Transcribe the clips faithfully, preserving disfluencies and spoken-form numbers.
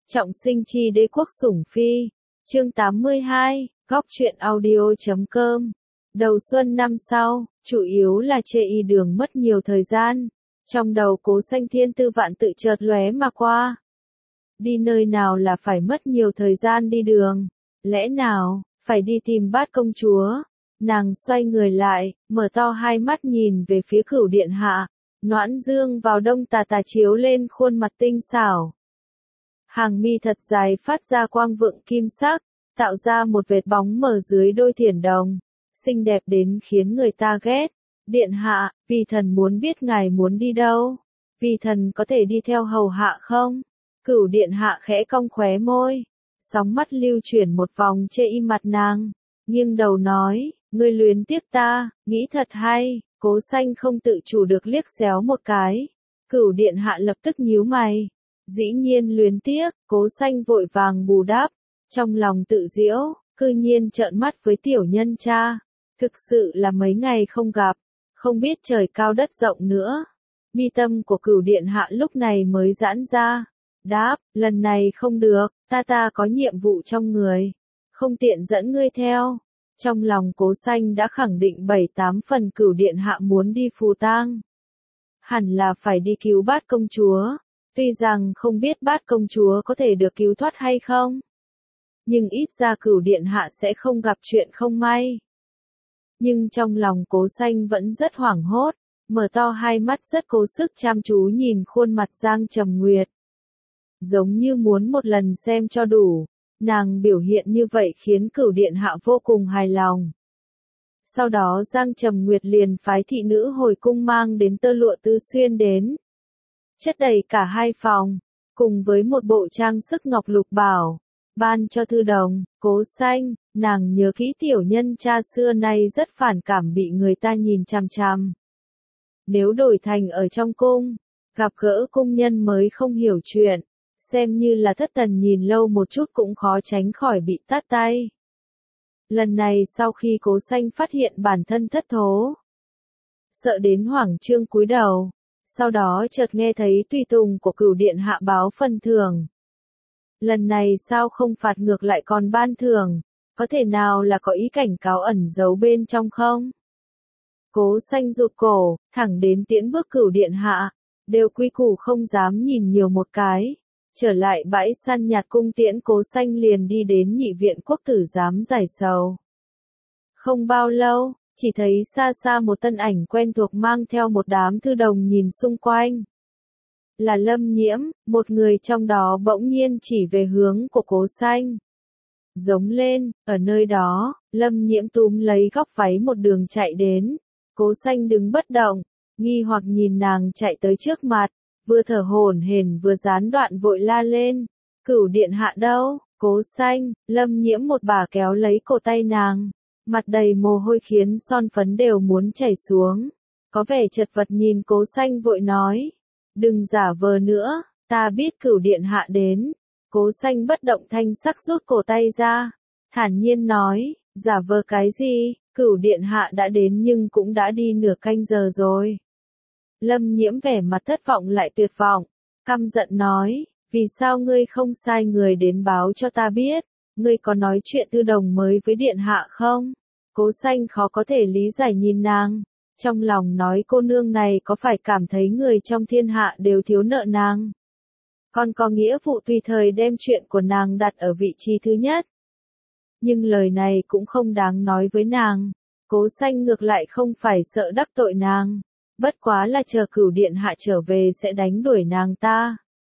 Trọng sinh chi đế quốc sủng phi. Chương tám mươi hai, góc truyện audio chấm com. Đầu xuân năm sau, chủ yếu là chê y đường mất nhiều thời gian. Trong đầu Cố Xanh thiên tư vạn tự chợt lóe mà qua. Đi nơi nào là phải mất nhiều thời gian đi đường. Lẽ nào, phải đi tìm Bát công chúa. Nàng xoay người lại, mở to hai mắt nhìn về phía Cửu điện hạ. Noãn dương vào đông tà tà chiếu lên khuôn mặt tinh xảo. Hàng mi thật dài phát ra quang vượng kim sắc, tạo ra một vệt bóng mờ dưới đôi thiển đồng, xinh đẹp đến khiến người ta ghét. Điện hạ, vì thần muốn biết ngài muốn đi đâu, vì thần có thể đi theo hầu hạ không? Cửu điện hạ khẽ cong khóe môi, sóng mắt lưu chuyển một vòng chê y mặt nàng, nghiêng đầu nói, ngươi luyến tiếc ta, nghĩ thật hay. Cố Xanh không tự chủ được liếc xéo một cái, Cửu điện hạ lập tức nhíu mày. Dĩ nhiên luyến tiếc, Cố Xanh vội vàng bù đắp, trong lòng tự giễu, cư nhiên trợn mắt với tiểu nhân cha, thực sự là mấy ngày không gặp, không biết trời cao đất rộng nữa. Mi tâm của Cửu điện hạ lúc này mới giãn ra, đáp, lần này không được, ta ta có nhiệm vụ trong người, không tiện dẫn ngươi theo. Trong lòng Cố Xanh đã khẳng định bảy tám phần Cửu điện hạ muốn đi phù tang, hẳn là phải đi cứu Bát công chúa. Tuy rằng không biết Bát công chúa có thể được cứu thoát hay không, nhưng ít ra Cửu điện hạ sẽ không gặp chuyện không may. Nhưng trong lòng Cố Xanh vẫn rất hoảng hốt, mở to hai mắt rất cố sức chăm chú nhìn khuôn mặt Giang Trầm Nguyệt. Giống như muốn một lần xem cho đủ, nàng biểu hiện như vậy khiến Cửu điện hạ vô cùng hài lòng. Sau đó Giang Trầm Nguyệt liền phái thị nữ hồi cung mang đến tơ lụa tứ xuyên đến, chất đầy cả hai phòng, cùng với một bộ trang sức ngọc lục bảo, ban cho Thư Đồng. Cố Xanh, nàng nhớ kỹ tiểu nhân cha xưa nay rất phản cảm bị người ta nhìn chằm chằm. Nếu đổi thành ở trong cung, gặp gỡ cung nhân mới không hiểu chuyện, xem như là thất thần nhìn lâu một chút cũng khó tránh khỏi bị tát tay. Lần này sau khi Cố Xanh phát hiện bản thân thất thố, sợ đến hoảng trương cúi đầu. Sau đó chợt nghe thấy tùy tùng của Cửu điện hạ báo phần thưởng. Lần này sao không phạt ngược lại còn ban thưởng, có thể nào là có ý cảnh cáo ẩn giấu bên trong không? Cố Xanh rụt cổ, thẳng đến tiễn bước Cửu điện hạ, đều quy củ không dám nhìn nhiều một cái. Trở lại bãi săn nhạt cung tiễn Cố Xanh liền đi đến nhị viện quốc tử giám giải sầu. Không bao lâu, chỉ thấy xa xa một thân ảnh quen thuộc mang theo một đám thư đồng nhìn xung quanh. Là Lâm Nhiễm, một người trong đó bỗng nhiên chỉ về hướng của Cố Xanh. Giống lên, ở nơi đó, Lâm Nhiễm túm lấy góc váy một đường chạy đến. Cố Xanh đứng bất động, nghi hoặc nhìn nàng chạy tới trước mặt, vừa thở hổn hển vừa gián đoạn vội la lên. Cửu điện hạ đâu? Cố Xanh, Lâm Nhiễm một bà kéo lấy cổ tay nàng. Mặt đầy mồ hôi khiến son phấn đều muốn chảy xuống. Có vẻ chật vật nhìn Cố Xanh vội nói. Đừng giả vờ nữa, ta biết Cửu điện hạ đến. Cố Xanh bất động thanh sắc rút cổ tay ra. Thản nhiên nói, giả vờ cái gì, Cửu điện hạ đã đến nhưng cũng đã đi nửa canh giờ rồi. Lâm Nhiễm vẻ mặt thất vọng lại tuyệt vọng. Căm giận nói, vì sao ngươi không sai người đến báo cho ta biết? Ngươi có nói chuyện Thư Đồng mới với điện hạ không? Cố Xanh khó có thể lý giải nhìn nàng, trong lòng nói cô nương này có phải cảm thấy người trong thiên hạ đều thiếu nợ nàng? Còn có nghĩa vụ tùy thời đem chuyện của nàng đặt ở vị trí thứ nhất. Nhưng lời này cũng không đáng nói với nàng, Cố Xanh ngược lại không phải sợ đắc tội nàng, bất quá là chờ Cửu điện hạ trở về sẽ đánh đuổi nàng ta.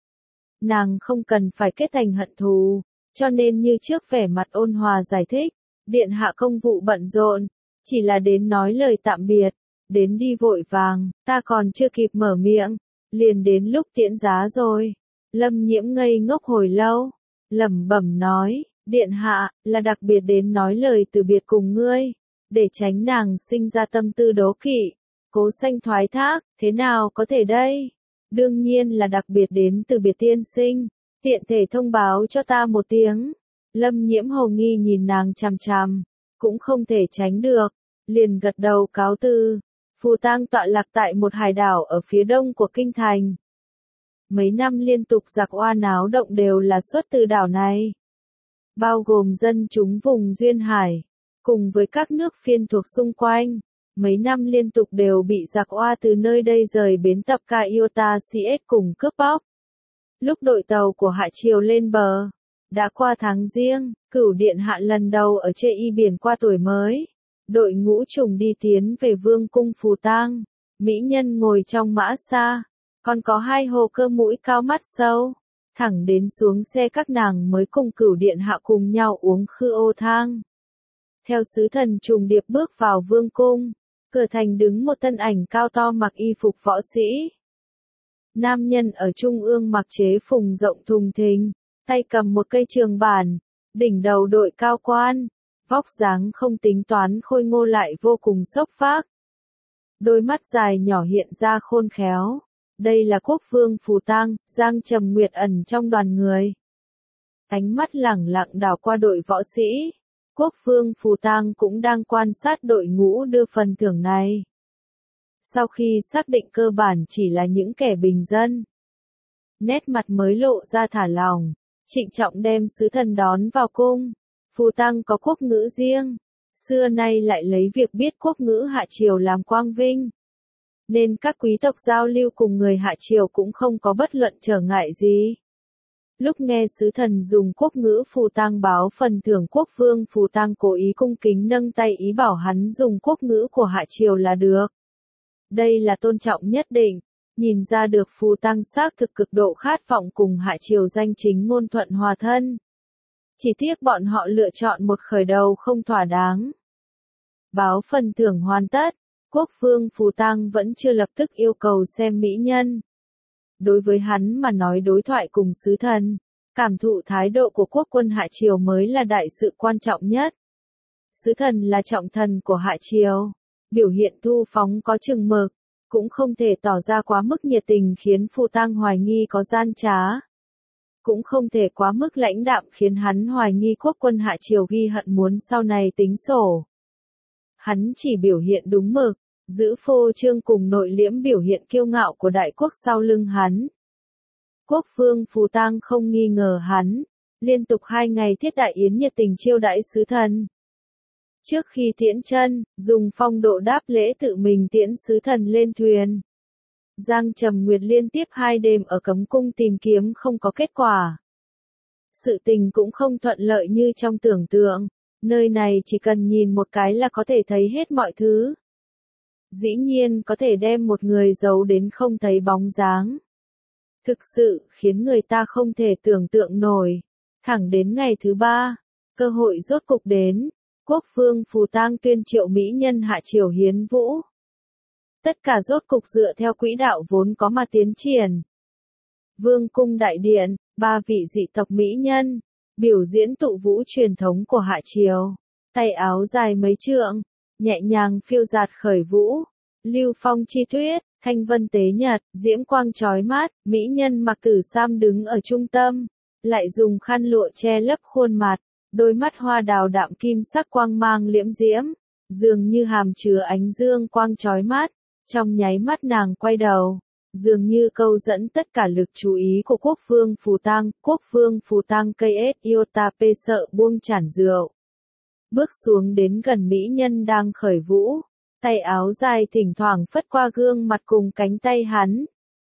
Nàng không cần phải kết thành hận thù, cho nên như trước vẻ mặt ôn hòa giải thích. Điện hạ công vụ bận rộn, chỉ là đến nói lời tạm biệt, đến đi vội vàng, ta còn chưa kịp mở miệng, liền đến lúc tiễn giá rồi. Lâm Nhiễm ngây ngốc hồi lâu, lẩm bẩm nói, điện hạ, là đặc biệt đến nói lời từ biệt cùng ngươi, để tránh nàng sinh ra tâm tư đố kỵ. Cố Xanh thoái thác, thế nào có thể đây? Đương nhiên là đặc biệt đến từ biệt tiên sinh, tiện thể thông báo cho ta một tiếng. Lâm Nhiễm hồ nghi nhìn nàng chằm chằm, cũng không thể tránh được, liền gật đầu cáo từ. Phù tang tọa lạc tại một hải đảo ở phía đông của kinh thành. mấy năm liên tục giặc oa náo động đều là xuất từ đảo này. Bao gồm dân chúng vùng Duyên Hải, cùng với các nước phiên thuộc xung quanh, mấy năm liên tục đều bị giặc oa từ nơi đây rời bến tập Kaiota xê ét cùng cướp bóc. Lúc đội tàu của Hạ Triều lên bờ, đã qua tháng Giêng, Cửu Điện Hạ lần đầu ở Chê Y biển qua tuổi mới. Đội ngũ trùng đi tiến về vương cung Phù Tang, mỹ nhân ngồi trong mã xa, còn có hai hồ cơ mũi cao mắt sâu, thẳng đến xuống xe các nàng mới cùng Cửu Điện Hạ cùng nhau uống khư ô thang. Theo sứ thần trùng điệp bước vào vương cung, cửa thành đứng một thân ảnh cao to mặc y phục võ sĩ. Nam nhân ở trung ương mặc chế phùng rộng thùng thình, tay cầm một cây trường bản, đỉnh đầu đội cao quan, vóc dáng không tính toán khôi ngô lại vô cùng sốc phác. Đôi mắt dài nhỏ hiện ra khôn khéo. Đây là quốc vương Phù Tang, Giang Trầm Nguyệt ẩn trong đoàn người. Ánh mắt lẳng lặng đảo qua đội võ sĩ. Quốc vương Phù Tang cũng đang quan sát đội ngũ đưa phần thưởng này. Sau khi xác định cơ bản chỉ là những kẻ bình dân, nét mặt mới lộ ra thả lỏng, trịnh trọng đem sứ thần đón vào cung. Phù Tang có quốc ngữ riêng, xưa nay lại lấy việc biết quốc ngữ Hạ Triều làm quang vinh, nên các quý tộc giao lưu cùng người Hạ Triều cũng không có bất luận trở ngại gì. Lúc nghe sứ thần dùng quốc ngữ Phù Tang báo phần thưởng, quốc vương Phù Tang cố ý cung kính nâng tay ý bảo hắn dùng quốc ngữ của Hạ Triều là được. Đây là tôn trọng nhất định, nhìn ra được Phù Tang xác thực cực độ khát vọng cùng Hạ Triều danh chính ngôn thuận hòa thân. Chỉ tiếc bọn họ lựa chọn một khởi đầu không thỏa đáng. Báo phần thưởng hoàn tất, quốc vương Phù Tang vẫn chưa lập tức yêu cầu xem mỹ nhân. Đối với hắn mà nói, đối thoại cùng sứ thần, cảm thụ thái độ của quốc quân Hạ Triều mới là đại sự quan trọng nhất. Sứ thần là trọng thần của Hạ Triều, biểu hiện thu phóng có chừng mực, cũng không thể tỏ ra quá mức nhiệt tình khiến Phù Tang hoài nghi có gian trá. Cũng không thể quá mức lãnh đạm khiến hắn hoài nghi quốc quân Hạ Triều ghi hận muốn sau này tính sổ. Hắn chỉ biểu hiện đúng mực, giữ phô trương cùng nội liễm biểu hiện kiêu ngạo của đại quốc sau lưng hắn. Quốc vương Phù Tang không nghi ngờ hắn, liên tục hai ngày thiết đại yến nhiệt tình chiêu đãi sứ thần. Trước khi tiễn chân, dùng phong độ đáp lễ tự mình tiễn sứ thần lên thuyền. Giang Trầm Nguyệt liên tiếp hai đêm ở cấm cung tìm kiếm không có kết quả. Sự tình cũng không thuận lợi như trong tưởng tượng, nơi này chỉ cần nhìn một cái là có thể thấy hết mọi thứ. Dĩ nhiên có thể đem một người giấu đến không thấy bóng dáng. Thực sự khiến người ta không thể tưởng tượng nổi. Thẳng đến ngày thứ ba, cơ hội rốt cục đến, quốc vương Phù Tang tuyên triệu mỹ nhân Hạ Triều hiến vũ. Tất cả rốt cục dựa theo quỹ đạo vốn có mà tiến triển. Vương cung đại điện, ba vị dị tộc mỹ nhân, biểu diễn tụ vũ truyền thống của Hạ Triều. Tay áo dài mấy trượng, nhẹ nhàng phiêu dạt khởi vũ. Lưu phong chi tuyết, thanh vân tế nhật, diễm quang chói mát, mỹ nhân mặc tử sam đứng ở trung tâm, lại dùng khăn lụa che lấp khuôn mặt, đôi mắt hoa đào đạm kim sắc quang mang liễm diễm, dường như hàm chứa ánh dương quang chói mát. Trong nháy mắt nàng quay đầu, dường như câu dẫn tất cả lực chú ý của quốc vương Phù Tang. Quốc vương Phù Tang cây ét iota p sợ buông chản rượu, bước xuống đến gần mỹ nhân đang khởi vũ, tay áo dài thỉnh thoảng phất qua gương mặt cùng cánh tay hắn.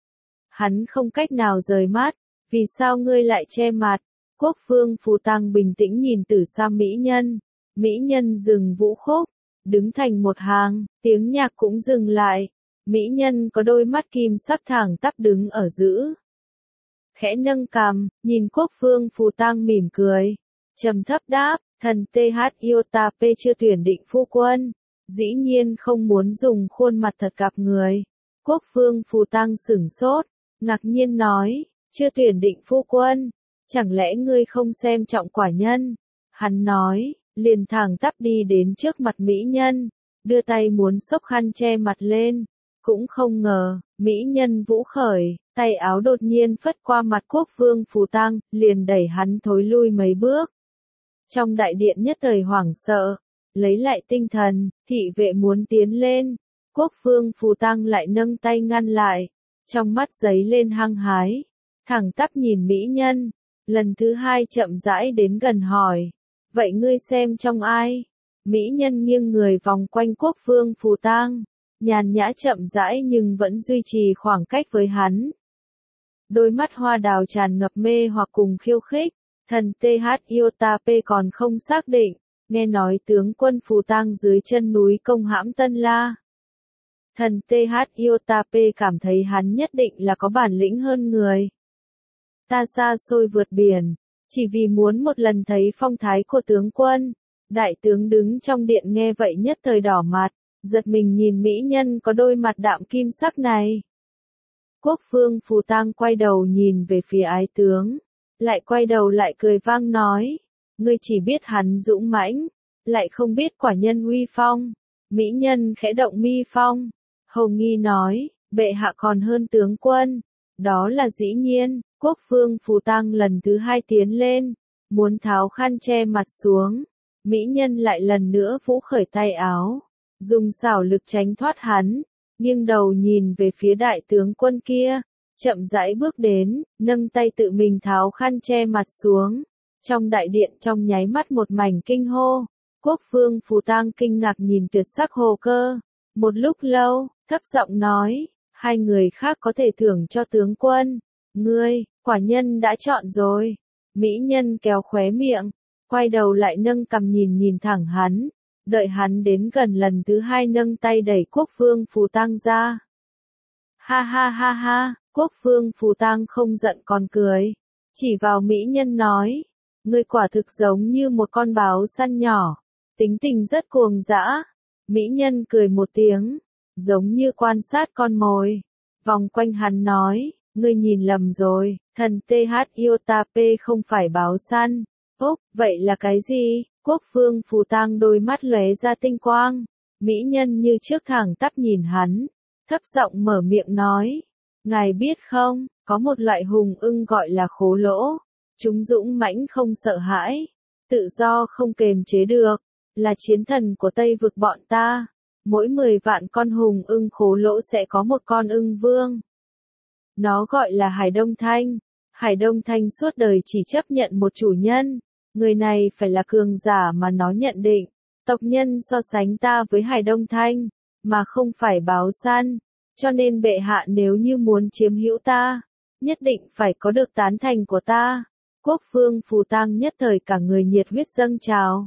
Hắn không cách nào rời mắt, vì sao ngươi lại che mặt? Quốc vương Phù Tang bình tĩnh nhìn Tử Sam mỹ nhân, mỹ nhân dừng vũ khúc, đứng thành một hàng, tiếng nhạc cũng dừng lại. Mỹ nhân có đôi mắt kim sắc thẳng tắp đứng ở giữa. Khẽ nâng cằm, nhìn quốc vương Phù Tang mỉm cười. Trầm thấp đáp, thần tê hát iota p chưa tuyển định phu quân. Dĩ nhiên không muốn dùng khuôn mặt thật gặp người. Quốc vương Phù Tang sửng sốt, ngạc nhiên nói, chưa tuyển định phu quân. Chẳng lẽ ngươi không xem trọng quả nhân? Hắn nói, liền thẳng tắp đi đến trước mặt mỹ nhân, đưa tay muốn xốc khăn che mặt lên. Cũng không ngờ, mỹ nhân vũ khởi, tay áo đột nhiên phất qua mặt quốc vương Phù Tang, liền đẩy hắn thối lui mấy bước. Trong đại điện nhất thời hoảng sợ, lấy lại tinh thần, thị vệ muốn tiến lên, quốc vương Phù Tang lại nâng tay ngăn lại. trong mắt giấy lên hăng hái, thẳng tắp nhìn mỹ nhân, lần thứ hai chậm rãi đến gần hỏi, vậy ngươi xem trong ai? Mỹ nhân nghiêng người vòng quanh Quốc Vương Phù Tang, nhàn nhã chậm rãi nhưng vẫn duy trì khoảng cách với hắn. Đôi mắt hoa đào tràn ngập mê hoặc cùng khiêu khích, thần tê hát Iotapê còn không xác định, nghe nói tướng quân Phù Tang dưới chân núi công hãm Tân La. Thần tê hát Iotapê cảm thấy hắn nhất định là có bản lĩnh hơn người. Ta xa xôi vượt biển, chỉ vì muốn một lần thấy phong thái của tướng quân. Đại tướng đứng trong điện nghe vậy nhất thời đỏ mặt, giật mình nhìn mỹ nhân có đôi mặt đạm kim sắc này. Quốc vương Phù Tang quay đầu nhìn về phía ái tướng, lại quay đầu lại cười vang nói, ngươi chỉ biết hắn dũng mãnh, lại không biết quả nhân uy phong. Mỹ nhân khẽ động mi phong, hầu nghi nói, bệ hạ còn hơn tướng quân. Đó là dĩ nhiên. Quốc vương Phù Tang lần thứ hai tiến lên, muốn tháo khăn che mặt xuống. Mỹ nhân lại lần nữa vũ khởi tay áo, dùng xảo lực tránh thoát hắn, nghiêng đầu nhìn về phía đại tướng quân kia, chậm rãi bước đến, nâng tay tự mình tháo khăn che mặt xuống. Trong đại điện trong nháy mắt một mảnh kinh hô, Quốc vương Phù Tang kinh ngạc nhìn tuyệt sắc Hồ Cơ, một lúc lâu, thấp giọng nói, hai người khác có thể thưởng cho tướng quân, ngươi, quả nhân đã chọn rồi. Mỹ nhân kéo khóe miệng, quay đầu lại nâng cằm nhìn nhìn thẳng hắn, đợi hắn đến gần lần thứ hai nâng tay đẩy Quốc vương Phù Tang ra. Ha ha ha ha, Quốc vương Phù Tang không giận còn cười, chỉ vào mỹ nhân nói, ngươi quả thực giống như một con báo săn nhỏ, tính tình rất cuồng dã. Mỹ nhân cười một tiếng, giống như quan sát con mồi, vòng quanh hắn nói, ngươi nhìn lầm rồi, thần tê hát Iotapê không phải báo săn. Úc, vậy là cái gì? Quốc vương Phù Tang đôi mắt lóe ra tinh quang, mỹ nhân như trước thẳng tắp nhìn hắn, thấp giọng mở miệng nói, ngài biết không, có một loại hùng ưng gọi là khố lỗ, chúng dũng mãnh không sợ hãi, tự do không kềm chế được, là chiến thần của Tây vực bọn ta, mỗi mười vạn con hùng ưng khố lỗ sẽ có một con ưng vương. Nó gọi là Hải Đông Thanh. Hải Đông Thanh suốt đời chỉ chấp nhận một chủ nhân, người này phải là cường giả mà nó nhận định. Tộc nhân so sánh ta với Hải Đông Thanh, mà không phải báo săn, cho nên bệ hạ nếu như muốn chiếm hữu ta, nhất định phải có được tán thành của ta. Quốc vương Phù Tang nhất thời cả người nhiệt huyết dâng trào.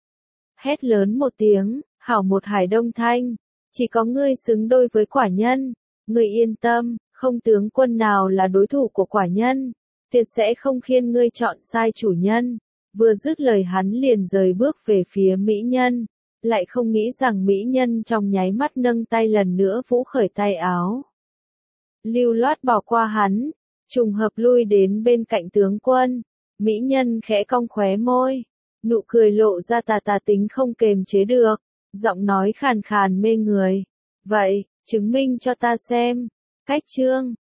Hét lớn một tiếng, hảo một Hải Đông Thanh, chỉ có ngươi xứng đôi với quả nhân, ngươi yên tâm, không tướng quân nào là đối thủ của quả nhân, tuyệt sẽ không khiến ngươi chọn sai chủ nhân. Vừa dứt lời hắn liền rời bước về phía mỹ nhân, lại không nghĩ rằng mỹ nhân trong nháy mắt nâng tay lần nữa vũ khởi tay áo. Lưu loát bỏ qua hắn, trùng hợp lui đến bên cạnh tướng quân, mỹ nhân khẽ cong khóe môi, nụ cười lộ ra tà tà tính không kềm chế được, giọng nói khàn khàn mê người. Vậy, chứng minh cho ta xem. Cách chương